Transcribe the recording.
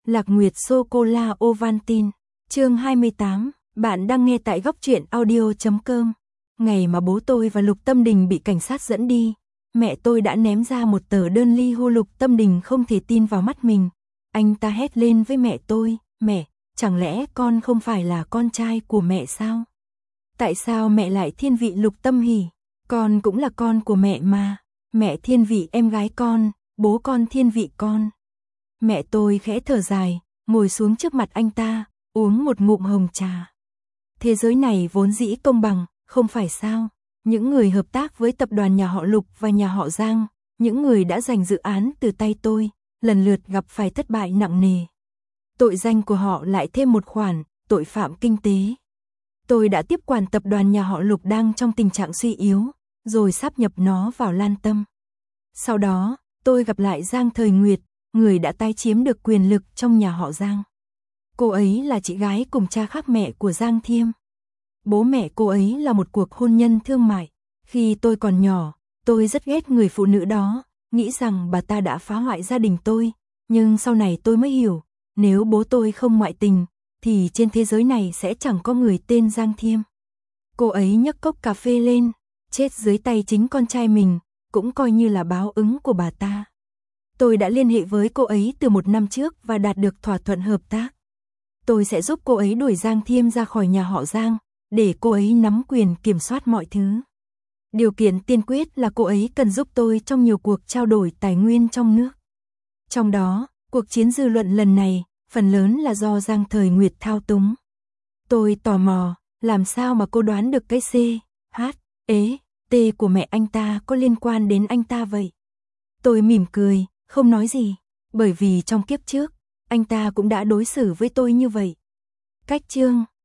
Lạc Nguyệt Sô-cô-la Ovaltine. Chương 28, bạn đang nghe tại góc truyện audio.com. Ngày mà bố tôi và Lục Tâm Đình bị cảnh sát dẫn đi, mẹ tôi đã ném ra một tờ đơn ly hôn. Lục Tâm Đình không thể tin vào mắt mình. Anh ta hét lên với mẹ tôi, "Mẹ, chẳng lẽ con không phải là con trai của mẹ sao? Tại sao mẹ lại thiên vị Lục Tâm Hỉ? Con cũng là con của mẹ mà. Mẹ thiên vị em gái con, bố con thiên vị con." Mẹ tôi khẽ thở dài, ngồi xuống trước mặt anh ta, uống một ngụm hồng trà. Thế giới này vốn dĩ công bằng, không phải sao? Những người hợp tác với tập đoàn nhà họ Lục và nhà họ Giang, những người đã giành dự án từ tay tôi, lần lượt gặp phải thất bại nặng nề. Tội danh của họ lại thêm một khoản, tội phạm kinh tế. Tôi đã tiếp quản tập đoàn nhà họ Lục đang trong tình trạng suy yếu, rồi sáp nhập nó vào Lan Tâm. Sau đó, tôi gặp lại Giang Thời Nguyệt, người đã tái chiếm được quyền lực trong nhà họ Giang. Cô ấy là chị gái cùng cha khác mẹ của Giang Thiêm. Bố mẹ cô ấy là một cuộc hôn nhân thương mại. Khi tôi còn nhỏ, tôi rất ghét người phụ nữ đó, nghĩ rằng bà ta đã phá hoại gia đình tôi. Nhưng sau này tôi mới hiểu, nếu bố tôi không ngoại tình, thì trên thế giới này sẽ chẳng có người tên Giang Thiêm. Cô ấy nhấc cốc cà phê lên, chết dưới tay chính con trai mình, cũng coi như là báo ứng của bà ta. Tôi đã liên hệ với cô ấy từ 1 năm trước và đạt được thỏa thuận hợp tác. Tôi sẽ giúp cô ấy đuổi Giang Thiêm ra khỏi nhà họ Giang, để cô ấy nắm quyền kiểm soát mọi thứ. Điều kiện tiên quyết là cô ấy cần giúp tôi trong nhiều cuộc trao đổi tài nguyên trong nước. Trong đó, cuộc chiến dư luận lần này, phần lớn là do Giang Thời Nguyệt thao túng. Tôi tò mò, làm sao mà cô đoán được cái C, H, E, T của mẹ anh ta có liên quan đến anh ta vậy? Tôi mỉm cười, không nói gì, bởi vì trong kiếp trước, anh ta cũng đã đối xử với tôi như vậy. Cách chương